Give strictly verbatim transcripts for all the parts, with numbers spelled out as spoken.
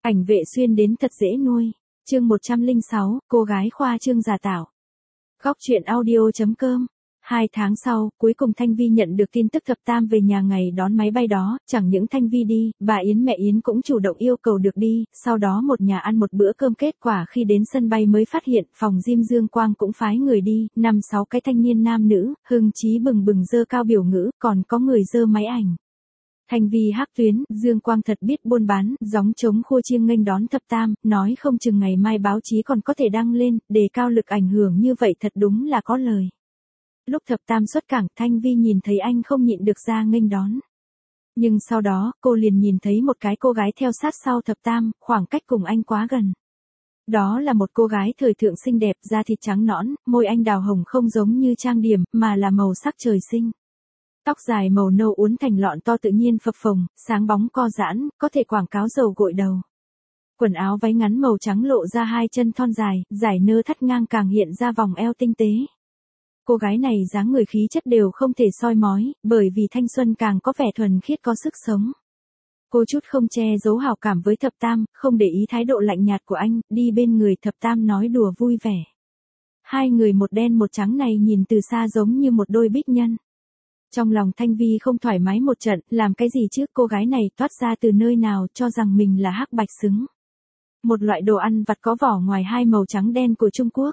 Ảnh vệ xuyên đến thật dễ nuôi. Chương một trăm lẻ sáu, cô gái khoa trương giả tạo. Góc truyện audio.com. Hai tháng sau, cuối cùng Thanh Vi nhận được tin tức Thập Tam về nhà ngày đón máy bay đó, chẳng những Thanh Vi đi, bà Yến mẹ Yến cũng chủ động yêu cầu được đi, sau đó một nhà ăn một bữa cơm, kết quả khi đến sân bay mới phát hiện, phòng gym Dương Quang cũng phái người đi, năm sáu cái thanh niên nam nữ, hưng chí bừng bừng dơ cao biểu ngữ, còn có người dơ máy ảnh. Thanh Vi hắc tuyến, Dương Quang thật biết buôn bán, gióng trống khua chiêng nghênh đón Thập Tam, nói không chừng ngày mai báo chí còn có thể đăng lên, đề cao lực ảnh hưởng như vậy thật đúng là có lời. Lúc Thập Tam xuất cảng, Thanh Vi nhìn thấy anh không nhịn được ra nghênh đón. Nhưng sau đó, cô liền nhìn thấy một cái cô gái theo sát sau Thập Tam, khoảng cách cùng anh quá gần. Đó là một cô gái thời thượng xinh đẹp, da thịt trắng nõn, môi anh đào hồng không giống như trang điểm, mà là màu sắc trời sinh. Tóc dài màu nâu uốn thành lọn to tự nhiên phập phồng, sáng bóng co giãn, có thể quảng cáo dầu gội đầu. Quần áo váy ngắn màu trắng lộ ra hai chân thon dài, giải nơ thắt ngang càng hiện ra vòng eo tinh tế. Cô gái này dáng người khí chất đều không thể soi mói, bởi vì thanh xuân càng có vẻ thuần khiết có sức sống. Cô chút không che giấu hảo cảm với Thập Tam, không để ý thái độ lạnh nhạt của anh, đi bên người Thập Tam nói đùa vui vẻ. Hai người một đen một trắng này nhìn từ xa giống như một đôi bích nhân. Trong lòng Thanh Vi không thoải mái một trận, làm cái gì chứ, cô gái này toát ra từ nơi nào, cho rằng mình là hắc bạch xứng. Một loại đồ ăn vặt có vỏ ngoài hai màu trắng đen của Trung Quốc.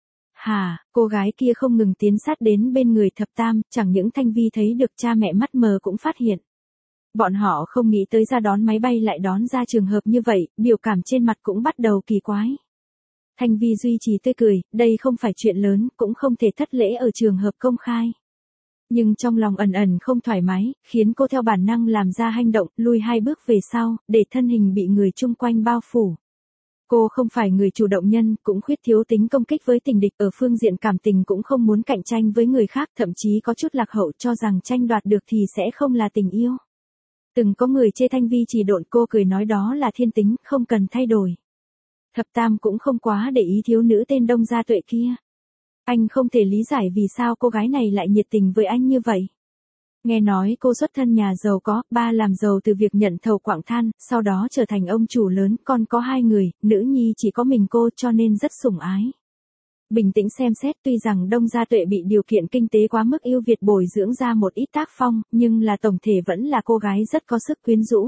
Hà, cô gái kia không ngừng tiến sát đến bên người Thập Tam, chẳng những Thanh Vi thấy được, cha mẹ mắt mờ cũng phát hiện. Bọn họ không nghĩ tới ra đón máy bay lại đón ra trường hợp như vậy, biểu cảm trên mặt cũng bắt đầu kỳ quái. Thanh Vi duy trì tươi cười, đây không phải chuyện lớn, cũng không thể thất lễ ở trường hợp công khai. Nhưng trong lòng ẩn ẩn không thoải mái, khiến cô theo bản năng làm ra hành động, lùi hai bước về sau, để thân hình bị người chung quanh bao phủ. Cô không phải người chủ động nhân, cũng khuyết thiếu tính công kích với tình địch, ở phương diện cảm tình cũng không muốn cạnh tranh với người khác, thậm chí có chút lạc hậu cho rằng tranh đoạt được thì sẽ không là tình yêu. Từng có người chê Thanh Vi chỉ độn, cô cười nói đó là thiên tính, không cần thay đổi. Thập Tam cũng không quá để ý thiếu nữ tên Đông Gia Tuệ kia. Anh không thể lý giải vì sao cô gái này lại nhiệt tình với anh như vậy. Nghe nói cô xuất thân nhà giàu có, ba làm giàu từ việc nhận thầu quặng than, sau đó trở thành ông chủ lớn, con có hai người, nữ nhi chỉ có mình cô cho nên rất sủng ái. Bình tĩnh xem xét, tuy rằng Đông Gia Tuệ bị điều kiện kinh tế quá mức ưu việt bồi dưỡng ra một ít tác phong, nhưng là tổng thể vẫn là cô gái rất có sức quyến rũ.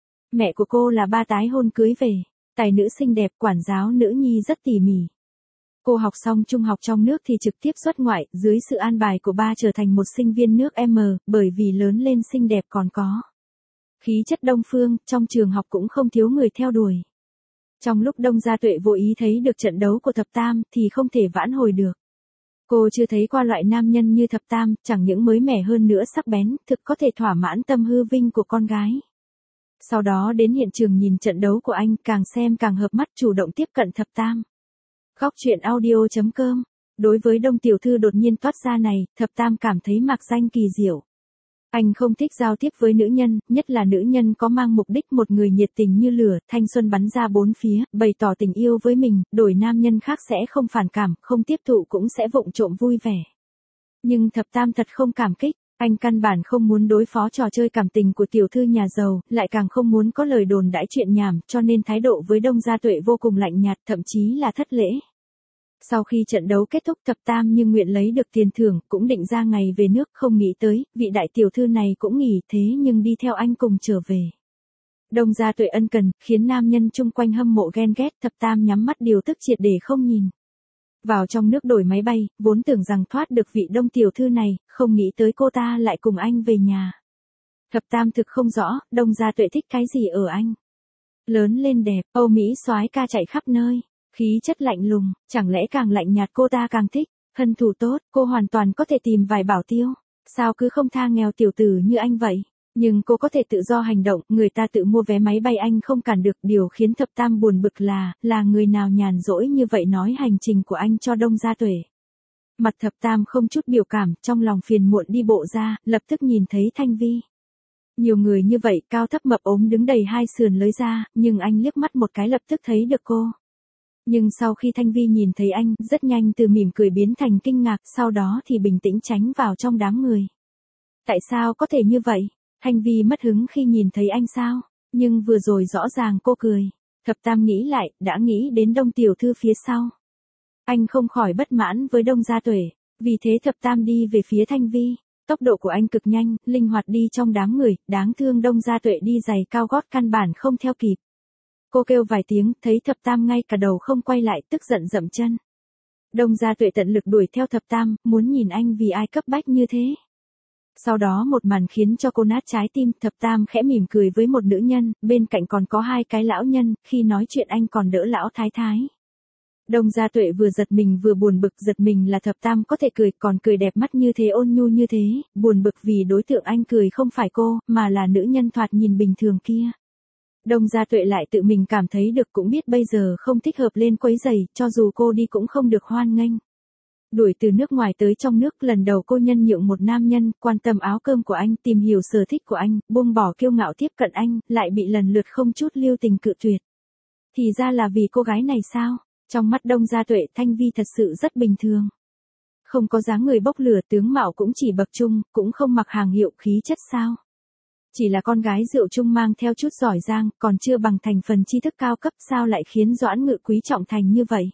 Mẹ của cô là ba tái hôn cưới về, tài nữ xinh đẹp, quản giáo nữ nhi rất tỉ mỉ. Cô học xong trung học trong nước thì trực tiếp xuất ngoại, dưới sự an bài của ba trở thành một sinh viên nước M, bởi vì lớn lên xinh đẹp còn có khí chất Đông phương, trong trường học cũng không thiếu người theo đuổi. Trong lúc Đông Gia Tuệ vô ý thấy được trận đấu của Thập Tam thì không thể vãn hồi được. Cô chưa thấy qua loại nam nhân như Thập Tam, chẳng những mới mẻ hơn nữa sắc bén, thực có thể thỏa mãn tâm hư vinh của con gái. Sau đó đến hiện trường nhìn trận đấu của anh, càng xem càng hợp mắt, chủ động tiếp cận Thập Tam. Góc truyện audio.com. Đối với Đông tiểu thư đột nhiên toát ra này, Thập Tam cảm thấy mạc danh kỳ diệu. Anh không thích giao tiếp với nữ nhân, nhất là nữ nhân có mang mục đích, một người nhiệt tình như lửa, thanh xuân bắn ra bốn phía, bày tỏ tình yêu với mình, đổi nam nhân khác sẽ không phản cảm, không tiếp thụ cũng sẽ vụng trộm vui vẻ. Nhưng Thập Tam thật không cảm kích, anh căn bản không muốn đối phó trò chơi cảm tình của tiểu thư nhà giàu, lại càng không muốn có lời đồn đãi chuyện nhảm, cho nên thái độ với Đông Gia Tuệ vô cùng lạnh nhạt, thậm chí là thất lễ. Sau khi trận đấu kết thúc, Thập Tam như nguyện lấy được tiền thưởng, cũng định ra ngày về nước, không nghĩ tới, vị đại tiểu thư này cũng nghỉ, thế nhưng đi theo anh cùng trở về. Đông Gia Tuệ ân cần, khiến nam nhân chung quanh hâm mộ ghen ghét, Thập Tam nhắm mắt điều tức triệt để không nhìn. Vào trong nước đổi máy bay, vốn tưởng rằng thoát được vị Đông tiểu thư này, không nghĩ tới cô ta lại cùng anh về nhà. Thập Tam thực không rõ, Đông Gia Tuệ thích cái gì ở anh. Lớn lên đẹp, Âu Mỹ soái ca chạy khắp nơi. Khí chất lạnh lùng, chẳng lẽ càng lạnh nhạt cô ta càng thích, hân thủ tốt, cô hoàn toàn có thể tìm vài bảo tiêu, sao cứ không tha nghèo tiểu tử như anh vậy, nhưng cô có thể tự do hành động, người ta tự mua vé máy bay anh không cản được, điều khiến Thập Tam buồn bực là, là người nào nhàn rỗi như vậy nói hành trình của anh cho Đông Gia Tuệ. Mặt Thập Tam không chút biểu cảm, trong lòng phiền muộn đi bộ ra, lập tức nhìn thấy Thanh Vi. Nhiều người như vậy, cao thấp mập ốm đứng đầy hai sườn lưới ra, nhưng anh liếc mắt một cái lập tức thấy được cô. Nhưng sau khi Thanh Vi nhìn thấy anh, rất nhanh từ mỉm cười biến thành kinh ngạc, sau đó thì bình tĩnh tránh vào trong đám người. Tại sao có thể như vậy? Thanh Vi mất hứng khi nhìn thấy anh sao? Nhưng vừa rồi rõ ràng cô cười. Thập Tam nghĩ lại, đã nghĩ đến Đông tiểu thư phía sau. Anh không khỏi bất mãn với Đông Gia Tuệ, vì thế Thập Tam đi về phía Thanh Vi. Tốc độ của anh cực nhanh, linh hoạt đi trong đám người, đáng thương Đông Gia Tuệ đi giày cao gót căn bản không theo kịp. Cô kêu vài tiếng, thấy Thập Tam ngay cả đầu không quay lại, tức giận dậm chân. Đông Gia Tuệ tận lực đuổi theo Thập Tam, muốn nhìn anh vì ai cấp bách như thế. Sau đó một màn khiến cho cô nát trái tim, Thập Tam khẽ mỉm cười với một nữ nhân, bên cạnh còn có hai cái lão nhân, khi nói chuyện anh còn đỡ lão thái thái. Đông Gia Tuệ vừa giật mình vừa buồn bực, giật mình là Thập Tam có thể cười, còn cười đẹp mắt như thế, ôn nhu như thế, buồn bực vì đối tượng anh cười không phải cô, mà là nữ nhân thoạt nhìn bình thường kia. Đông Gia Tuệ lại tự mình cảm thấy được, cũng biết bây giờ không thích hợp lên quấy giày, cho dù cô đi cũng không được hoan nghênh. Đuổi từ nước ngoài tới trong nước, lần đầu cô nhân nhượng một nam nhân, quan tâm áo cơm của anh, tìm hiểu sở thích của anh, buông bỏ kiêu ngạo tiếp cận anh, lại bị lần lượt không chút lưu tình cự tuyệt. Thì ra là vì cô gái này sao? Trong mắt Đông Gia Tuệ, Thanh Vi thật sự rất bình thường. Không có dáng người bốc lửa, tướng mạo cũng chỉ bậc trung, cũng không mặc hàng hiệu, khí chất sao? Chỉ là con gái rượu trung mang theo chút giỏi giang, còn chưa bằng thành phần tri thức cao cấp, sao lại khiến Doãn Ngự quý trọng thành như vậy?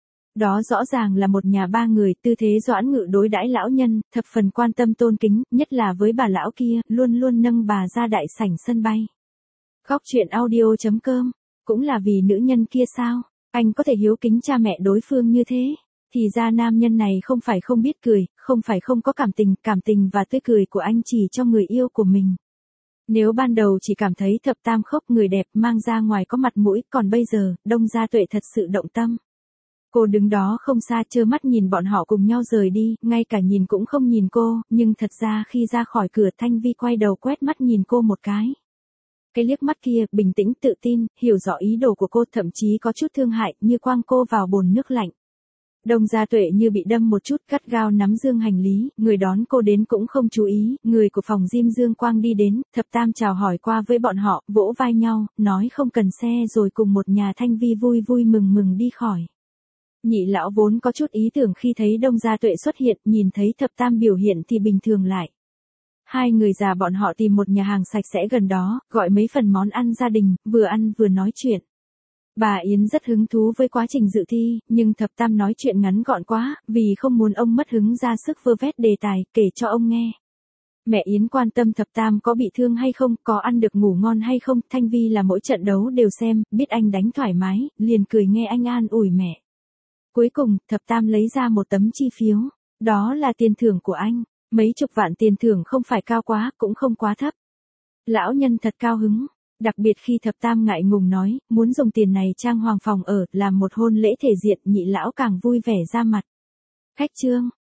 Đó rõ ràng là một nhà ba người, tư thế Doãn Ngự đối đãi lão nhân, thập phần quan tâm tôn kính, nhất là với bà lão kia, luôn luôn nâng bà ra đại sảnh sân bay. Góc truyện audio chấm com, cũng là vì nữ nhân kia sao? Anh có thể hiếu kính cha mẹ đối phương như thế? Thì ra nam nhân này không phải không biết cười, không phải không có cảm tình, cảm tình và tươi cười của anh chỉ cho người yêu của mình. Nếu ban đầu chỉ cảm thấy Thập Tam khốc người đẹp mang ra ngoài có mặt mũi, còn bây giờ, Đông Gia Tuệ thật sự động tâm. Cô đứng đó không xa, trơ mắt nhìn bọn họ cùng nhau rời đi, ngay cả nhìn cũng không nhìn cô, nhưng thật ra khi ra khỏi cửa, Thanh Vi quay đầu quét mắt nhìn cô một cái. Cái liếc mắt kia, bình tĩnh tự tin, hiểu rõ ý đồ của cô, thậm chí có chút thương hại, như quăng cô vào bồn nước lạnh. Đông Gia Tuệ như bị đâm một chút, gắt gao nắm dương hành lý, người đón cô đến cũng không chú ý, người của phòng gym Dương Quang đi đến, Thập Tam chào hỏi qua với bọn họ, vỗ vai nhau, nói không cần xe rồi cùng một nhà Thanh Vi vui vui mừng mừng đi khỏi. Nhị lão vốn có chút ý tưởng khi thấy Đông Gia Tuệ xuất hiện, nhìn thấy Thập Tam biểu hiện thì bình thường lại. Hai người già bọn họ tìm một nhà hàng sạch sẽ gần đó, gọi mấy phần món ăn gia đình, vừa ăn vừa nói chuyện. Bà Yến rất hứng thú với quá trình dự thi, nhưng Thập Tam nói chuyện ngắn gọn quá, vì không muốn ông mất hứng ra sức vơ vét đề tài, kể cho ông nghe. Mẹ Yến quan tâm Thập Tam có bị thương hay không, có ăn được ngủ ngon hay không, Thanh Vi là mỗi trận đấu đều xem, biết anh đánh thoải mái, liền cười nghe anh an ủi mẹ. Cuối cùng, Thập Tam lấy ra một tấm chi phiếu, đó là tiền thưởng của anh, mấy chục vạn tiền thưởng không phải cao quá, cũng không quá thấp. Lão nhân thật cao hứng. Đặc biệt khi Thập Tam ngại ngùng nói, muốn dùng tiền này trang hoàng phòng ở, làm một hôn lễ thể diện, nhị lão càng vui vẻ ra mặt. Khách trương,